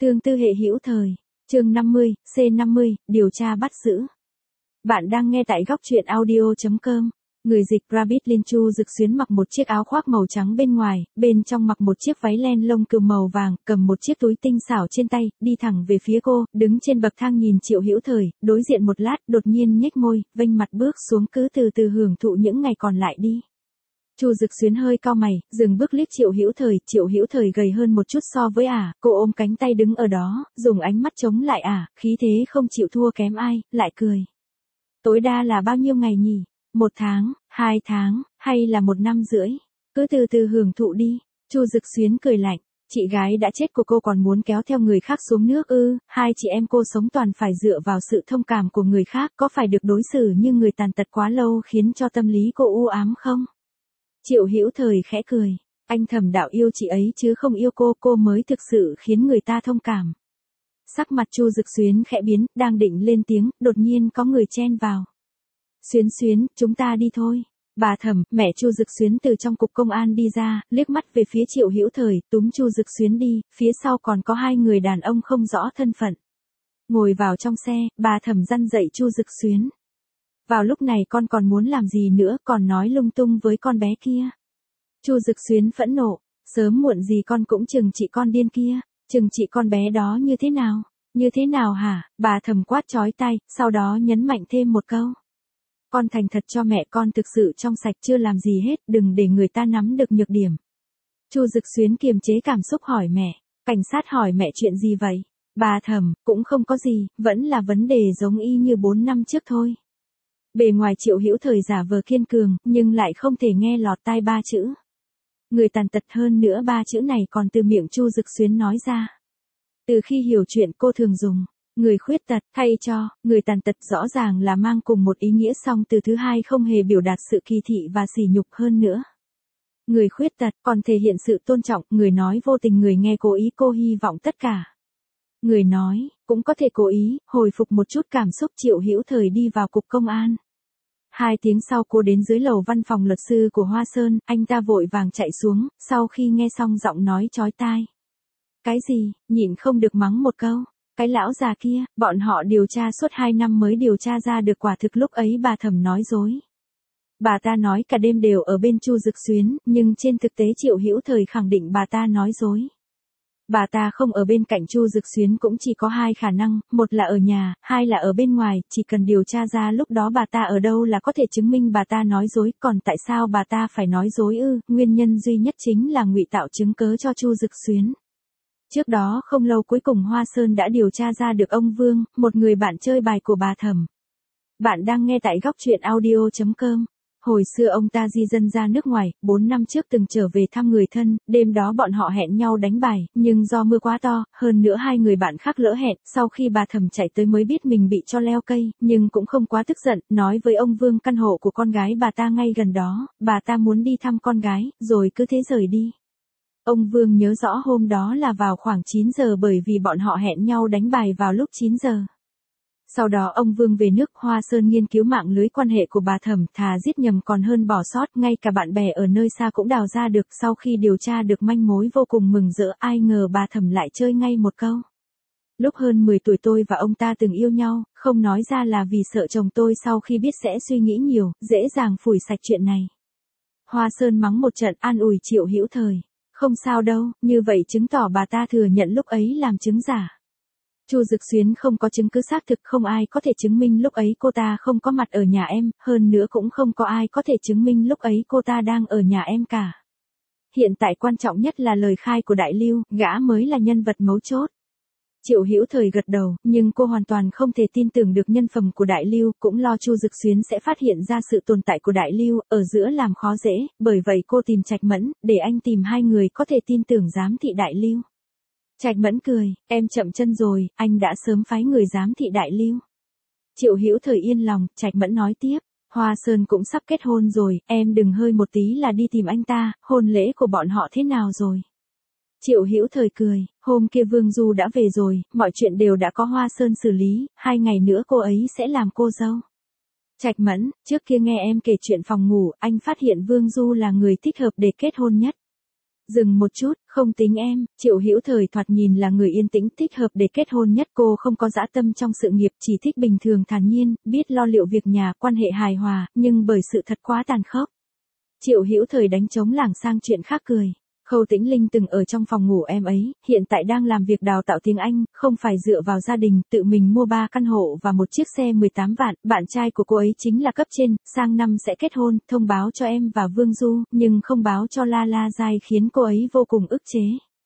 Tương tư hệ hữu thời. Chương 50, C50, điều tra bắt giữ. Bạn đang nghe tại góc truyện audio.com. Người dịch Rabbit Linh Chu Dực Xuyến mặc một chiếc áo khoác màu trắng bên ngoài, bên trong mặc một chiếc váy len lông cừu màu vàng, cầm một chiếc túi tinh xảo trên tay, đi thẳng về phía cô, đứng trên bậc thang nhìn Triệu Hữu Thời, đối diện một lát, đột nhiên nhếch môi, vênh mặt bước xuống cứ từ từ hưởng thụ những ngày còn lại đi. Chu Dực Xuyến hơi cau mày, dừng bước liếc Triệu Hữu Thời gầy hơn một chút so với cô ôm cánh tay đứng ở đó, dùng ánh mắt chống lại khí thế không chịu thua kém ai, lại cười. Tối đa là bao nhiêu ngày nhỉ? 1 tháng, 2 tháng, hay là 1 năm rưỡi? Cứ từ từ hưởng thụ đi. Chu Dực Xuyến cười lạnh, chị gái đã chết của cô còn muốn kéo theo người khác xuống nước ư? Hai chị em cô sống toàn phải dựa vào sự thông cảm của người khác, có phải được đối xử như người tàn tật quá lâu khiến cho tâm lý cô u ám không? Triệu Hữu Thời khẽ cười, anh Thẩm đạo yêu chị ấy chứ không yêu cô mới thực sự khiến người ta thông cảm. Sắc mặt Chu Dực Xuyến khẽ biến, đang định lên tiếng, đột nhiên có người chen vào. Xuyến, chúng ta đi thôi. Bà Thẩm, mẹ Chu Dực Xuyến từ trong cục công an đi ra, liếc mắt về phía Triệu Hữu Thời, túm Chu Dực Xuyến đi, phía sau còn có 2 người đàn ông không rõ thân phận. Ngồi vào trong xe, bà Thẩm răn dạy Chu Dực Xuyến. Vào lúc này con còn muốn làm gì nữa, còn nói lung tung với con bé kia. Chu Dực Xuyến phẫn nộ, sớm muộn gì con cũng chừng trị con điên kia, chừng trị con bé đó như thế nào? Như thế nào hả? Bà Thẩm quát chói tai, sau đó nhấn mạnh thêm một câu. Con thành thật cho mẹ con thực sự trong sạch chưa làm gì hết, đừng để người ta nắm được nhược điểm. Chu Dực Xuyến kiềm chế cảm xúc hỏi mẹ, cảnh sát hỏi mẹ chuyện gì vậy? Bà Thẩm, cũng không có gì, vẫn là vấn đề giống y như 4 năm trước thôi. Bề ngoài Triệu Hữu Thời giả vờ kiên cường, nhưng lại không thể nghe lọt tai 3 chữ. Người tàn tật, hơn nữa 3 chữ này còn từ miệng Chu Dực Xuyến nói ra. Từ khi hiểu chuyện cô thường dùng người khuyết tật thay cho người tàn tật, rõ ràng là mang cùng một ý nghĩa, song từ thứ hai không hề biểu đạt sự kỳ thị và sỉ nhục hơn nữa. Người khuyết tật còn thể hiện sự tôn trọng, người nói vô tình, người nghe cố ý, cô hy vọng tất cả. Người nói cũng có thể cố ý hồi phục một chút cảm xúc. Triệu Hữu Thời đi vào cục công an. 2 tiếng sau cô đến dưới lầu văn phòng luật sư của Hoa Sơn, anh ta vội vàng chạy xuống, sau khi nghe xong giọng nói chói tai. Cái gì? Nhịn không được mắng một câu. Cái lão già kia, bọn họ điều tra suốt 2 năm mới điều tra ra được, quả thực lúc ấy bà Thẩm nói dối. Bà ta nói cả đêm đều ở bên Chu Dực Xuyến, nhưng trên thực tế Triệu Hữu Thời khẳng định bà ta nói dối. Bà ta không ở bên cạnh Chu Dực Xuyến cũng chỉ có 2 khả năng, một là ở nhà, 2 là ở bên ngoài, chỉ cần điều tra ra lúc đó bà ta ở đâu là có thể chứng minh bà ta nói dối. Còn tại sao bà ta phải nói dối ư? Nguyên nhân duy nhất chính là ngụy tạo chứng cớ cho Chu Dực Xuyến. Trước đó không lâu, cuối cùng Hoa Sơn đã điều tra ra được ông Vương, một người bạn chơi bài của bà Thẩm. Bạn đang nghe tại góc truyện audio.com. Hồi xưa ông ta di dân ra nước ngoài, 4 năm trước từng trở về thăm người thân, đêm đó bọn họ hẹn nhau đánh bài, nhưng do mưa quá to, hơn nữa 2 người bạn khác lỡ hẹn, sau khi bà Thẩm chạy tới mới biết mình bị cho leo cây, nhưng cũng không quá tức giận, nói với ông Vương căn hộ của con gái bà ta ngay gần đó, bà ta muốn đi thăm con gái, rồi cứ thế rời đi. Ông Vương nhớ rõ hôm đó là vào khoảng 9 giờ bởi vì bọn họ hẹn nhau đánh bài vào lúc 9 giờ. Sau đó ông Vương về nước. Hoa Sơn nghiên cứu mạng lưới quan hệ của bà Thẩm, thà giết nhầm còn hơn bỏ sót, ngay cả bạn bè ở nơi xa cũng đào ra được. Sau khi điều tra được manh mối vô cùng mừng rỡ, ai ngờ bà Thẩm lại chơi ngay một câu. Lúc hơn 10 tuổi tôi và ông ta từng yêu nhau, không nói ra là vì sợ chồng tôi sau khi biết sẽ suy nghĩ nhiều, dễ dàng phủi sạch chuyện này. Hoa Sơn mắng một trận, an ủi Triệu Hữu Thời. Không sao đâu, như vậy chứng tỏ bà ta thừa nhận lúc ấy làm chứng giả. Chu Dực Xuyến không có chứng cứ xác thực, không ai có thể chứng minh lúc ấy cô ta không có mặt ở nhà em, hơn nữa cũng không có ai có thể chứng minh lúc ấy cô ta đang ở nhà em cả. Hiện tại quan trọng nhất là lời khai của Đại Lưu, gã mới là nhân vật mấu chốt. Triệu Hữu Thời gật đầu, nhưng cô hoàn toàn không thể tin tưởng được nhân phẩm của Đại Lưu, cũng lo Chu Dực Xuyến sẽ phát hiện ra sự tồn tại của Đại Lưu, ở giữa làm khó dễ, bởi vậy cô tìm Trạch Mẫn, để anh tìm 2 người có thể tin tưởng giám thị Đại Lưu. Trạch Mẫn cười, em chậm chân rồi, anh đã sớm phái người giám thị Đại Lưu. Triệu Hữu Thời yên lòng, Trạch Mẫn nói tiếp, Hoa Sơn cũng sắp kết hôn rồi, em đừng hơi một tí là đi tìm anh ta, hôn lễ của bọn họ thế nào rồi? Triệu Hữu Thời cười, hôm kia Vương Du đã về rồi, mọi chuyện đều đã có Hoa Sơn xử lý, 2 ngày nữa cô ấy sẽ làm cô dâu. Trạch Mẫn, trước kia nghe em kể chuyện phòng ngủ, anh phát hiện Vương Du là người thích hợp để kết hôn nhất. Dừng một chút, Không tính em, Triệu Hữu Thời thoạt nhìn là người yên tĩnh thích hợp để kết hôn nhất, cô không có dã tâm trong sự nghiệp, chỉ thích bình thường thản nhiên, biết lo liệu việc nhà, quan hệ hài hòa, nhưng bởi sự thật quá tàn khốc. Triệu Hữu Thời đánh trống lảng sang chuyện khác cười. Khâu Tĩnh Linh từng ở trong phòng ngủ em ấy, hiện tại đang làm việc đào tạo tiếng Anh, không phải dựa vào gia đình, tự mình mua 3 căn hộ và một chiếc xe 18 vạn, bạn trai của cô ấy chính là cấp trên, sang năm sẽ kết hôn, thông báo cho em và Vương Du, nhưng không báo cho La La Giai khiến cô ấy vô cùng ức chế.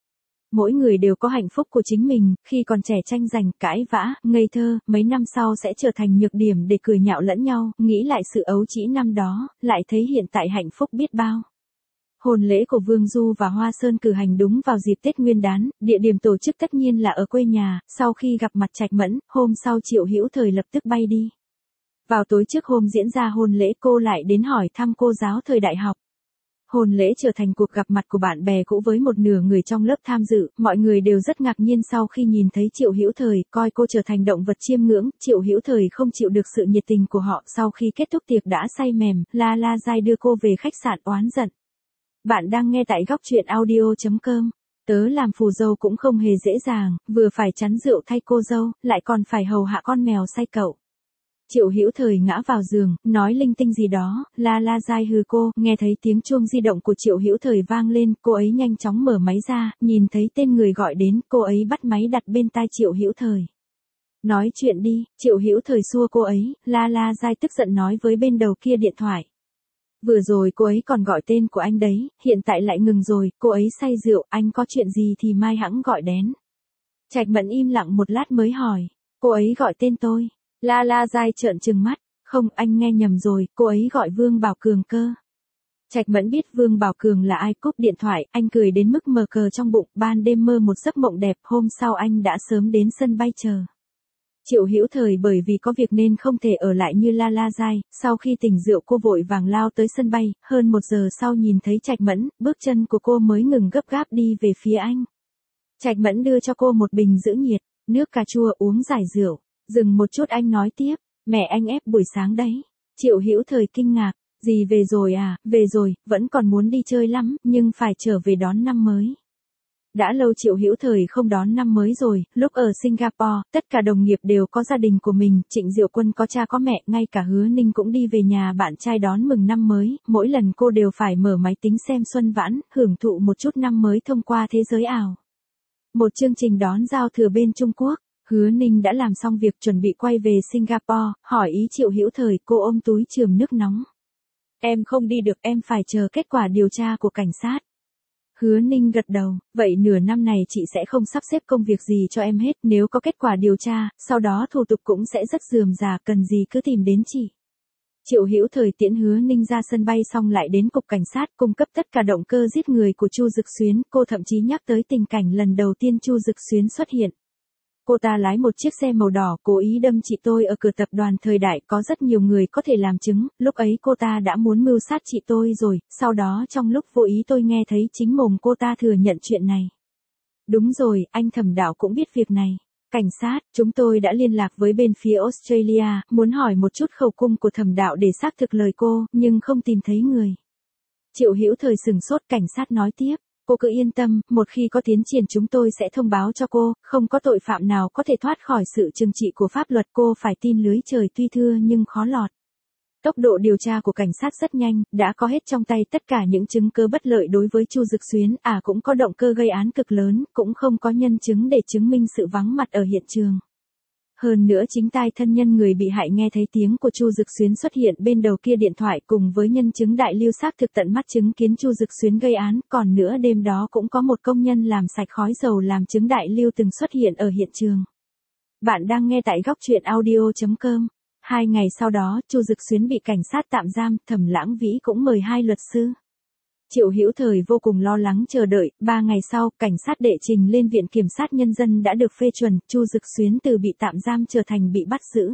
Mỗi người đều có hạnh phúc của chính mình, khi còn trẻ tranh giành, cãi vã, ngây thơ, mấy năm sau sẽ trở thành nhược điểm để cười nhạo lẫn nhau, nghĩ lại sự ấu trĩ năm đó, lại thấy hiện tại hạnh phúc biết bao. Hôn lễ của Vương Du và Hoa Sơn cử hành đúng vào dịp Tết Nguyên đán, địa điểm tổ chức tất nhiên là ở quê nhà, sau khi gặp mặt Trạch Mẫn, hôm sau Triệu Hữu Thời lập tức bay đi. Vào tối trước hôm diễn ra hôn lễ cô lại đến hỏi thăm cô giáo thời đại học. Hôn lễ trở thành cuộc gặp mặt của bạn bè cũ với một nửa người trong lớp tham dự, mọi người đều rất ngạc nhiên sau khi nhìn thấy Triệu Hữu Thời, coi cô trở thành động vật chiêm ngưỡng, Triệu Hữu Thời không chịu được sự nhiệt tình của họ, sau khi kết thúc tiệc đã say mềm, La La Giai đưa cô về khách sạn oán giận. Bạn đang nghe tại góc truyện audio.com. Tớ làm phù dâu cũng không hề dễ dàng, vừa phải chắn rượu thay cô dâu, lại còn phải hầu hạ con mèo say cậu. Triệu Hữu Thời ngã vào giường, nói linh tinh gì đó, La La Giai hừ cô, nghe thấy tiếng chuông di động của Triệu Hữu Thời vang lên, cô ấy nhanh chóng mở máy ra, nhìn thấy tên người gọi đến, cô ấy bắt máy đặt bên tai Triệu Hữu Thời. Nói chuyện đi, Triệu Hữu Thời xua cô ấy, La La Giai tức giận nói với bên đầu kia điện thoại. Vừa rồi cô ấy còn gọi tên của anh đấy, hiện tại lại ngừng rồi, cô ấy say rượu, anh có chuyện gì thì mai hẵng gọi đến. Trạch Mẫn im lặng một lát mới hỏi, cô ấy gọi tên tôi. La La Giai trợn trừng mắt, không, anh nghe nhầm rồi, cô ấy gọi Vương Bảo Cường cơ. Trạch Mẫn biết Vương Bảo Cường là ai, cúp điện thoại, anh cười đến mức mờ cờ trong bụng, ban đêm mơ một giấc mộng đẹp, hôm sau anh đã sớm đến sân bay chờ. Triệu Hữu Thời bởi vì có việc nên không thể ở lại như La La Giai, sau khi tỉnh rượu cô vội vàng lao tới sân bay, hơn 1 giờ sau nhìn thấy Trạch Mẫn, bước chân của cô mới ngừng gấp gáp đi về phía anh. Trạch Mẫn đưa cho cô một bình giữ nhiệt, nước cà chua uống giải rượu, dừng một chút anh nói tiếp, mẹ anh ép buổi sáng đấy. Triệu Hữu Thời kinh ngạc, gì về rồi à, về rồi, vẫn còn muốn đi chơi lắm, nhưng phải trở về đón năm mới. Đã lâu Triệu Hữu Thời không đón năm mới rồi, lúc ở Singapore, tất cả đồng nghiệp đều có gia đình của mình, Trịnh Diệu Quân có cha có mẹ, ngay cả Hứa Ninh cũng đi về nhà bạn trai đón mừng năm mới, mỗi lần cô đều phải mở máy tính xem Xuân Vãn, hưởng thụ một chút năm mới thông qua thế giới ảo. Một chương trình đón giao thừa bên Trung Quốc, Hứa Ninh đã làm xong việc chuẩn bị quay về Singapore, hỏi ý Triệu Hữu Thời, cô ôm túi chườm nước nóng. Em không đi được, em phải chờ kết quả điều tra của cảnh sát. Hứa Ninh gật đầu, vậy nửa năm này chị sẽ không sắp xếp công việc gì cho em hết, nếu có kết quả điều tra, sau đó thủ tục cũng sẽ rất rườm rà, cần gì cứ tìm đến chị. Triệu Hữu Thời tiễn Hứa Ninh ra sân bay xong lại đến cục cảnh sát cung cấp tất cả động cơ giết người của Chu Dực Xuyến, cô thậm chí nhắc tới tình cảnh lần đầu tiên Chu Dực Xuyến xuất hiện. Cô ta lái một chiếc xe màu đỏ cố ý đâm chị tôi ở cửa tập đoàn Thời Đại, có rất nhiều người có thể làm chứng, lúc ấy cô ta đã muốn mưu sát chị tôi rồi, sau đó trong lúc vô ý tôi nghe thấy chính mồm cô ta thừa nhận chuyện này. Đúng rồi, anh Thẩm Đạo cũng biết việc này. Cảnh sát, chúng tôi đã liên lạc với bên phía Australia, muốn hỏi một chút khẩu cung của Thẩm Đạo để xác thực lời cô, nhưng không tìm thấy người. Triệu Hữu Thời sừng sốt, cảnh sát nói tiếp. Cô cứ yên tâm, một khi có tiến triển chúng tôi sẽ thông báo cho cô, không có tội phạm nào có thể thoát khỏi sự trừng trị của pháp luật, cô phải tin lưới trời tuy thưa nhưng khó lọt. Tốc độ điều tra của cảnh sát rất nhanh, đã có hết trong tay tất cả những chứng cứ bất lợi đối với Chu Dực Xuyến, cũng có động cơ gây án cực lớn, cũng không có nhân chứng để chứng minh sự vắng mặt ở hiện trường. Hơn nữa chính tai thân nhân người bị hại nghe thấy tiếng của Chu Dực Xuyến xuất hiện bên đầu kia điện thoại cùng với nhân chứng đại lưu xác thực tận mắt chứng kiến Chu Dực Xuyến gây án, còn nữa đêm đó cũng có một công nhân làm sạch khói dầu làm chứng đại lưu từng xuất hiện ở hiện trường. Bạn đang nghe tại góc truyện audio.com. 2 ngày sau đó, Chu Dực Xuyến bị cảnh sát tạm giam, Thẩm Lãng Vĩ cũng mời 2 luật sư. Triệu Hữu Thời vô cùng lo lắng chờ đợi, 3 ngày sau, cảnh sát đệ trình lên Viện Kiểm sát Nhân dân đã được phê chuẩn, Chu Dực Xuyến từ bị tạm giam trở thành bị bắt giữ.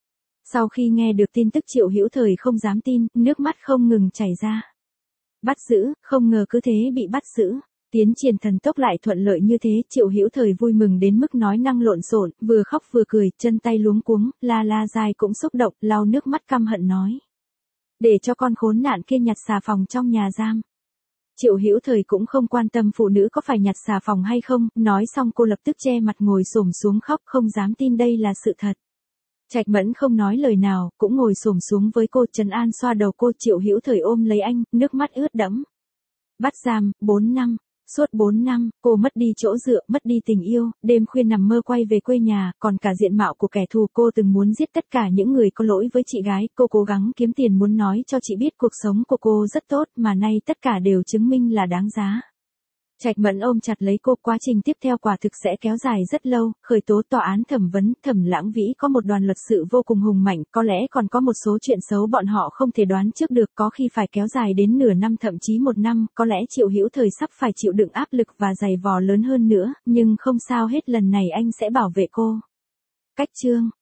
Sau khi nghe được tin tức Triệu Hữu Thời không dám tin, nước mắt không ngừng chảy ra. Bắt giữ, không ngờ cứ thế bị bắt giữ. Tiến triển thần tốc lại thuận lợi như thế, Triệu Hữu Thời vui mừng đến mức nói năng lộn xộn, vừa khóc vừa cười, chân tay luống cuống, La La Giai cũng xúc động, lau nước mắt căm hận nói. Để cho con khốn nạn kia nhặt xà phòng trong nhà giam. Triệu Hữu Thời cũng không quan tâm phụ nữ có phải nhặt xà phòng hay không, nói xong cô lập tức che mặt ngồi xổm xuống khóc, không dám tin đây là sự thật. Trạch Mẫn không nói lời nào, cũng ngồi xổm xuống với cô, trấn an xoa đầu cô. Triệu Hữu Thời ôm lấy anh, nước mắt ướt đẫm. Bắt giam, 4 năm. Suốt 4 năm, cô mất đi chỗ dựa, mất đi tình yêu, đêm khuya nằm mơ quay về quê nhà, còn cả diện mạo của kẻ thù. Cô từng muốn giết tất cả những người có lỗi với chị gái, cô cố gắng kiếm tiền muốn nói cho chị biết cuộc sống của cô rất tốt, mà nay tất cả đều chứng minh là đáng giá. Trạch Mẫn ôm chặt lấy cô, quá trình tiếp theo quả thực sẽ kéo dài rất lâu, khởi tố, tòa án, thẩm vấn, Thẩm Lãng Vĩ có một đoàn luật sự vô cùng hùng mạnh, có lẽ còn có một số chuyện xấu bọn họ không thể đoán trước được, có khi phải kéo dài đến nửa năm thậm chí 1 năm, có lẽ Triệu Hữu Thời sắp phải chịu đựng áp lực và giày vò lớn hơn nữa, nhưng không sao hết, lần này anh sẽ bảo vệ cô. Cách chương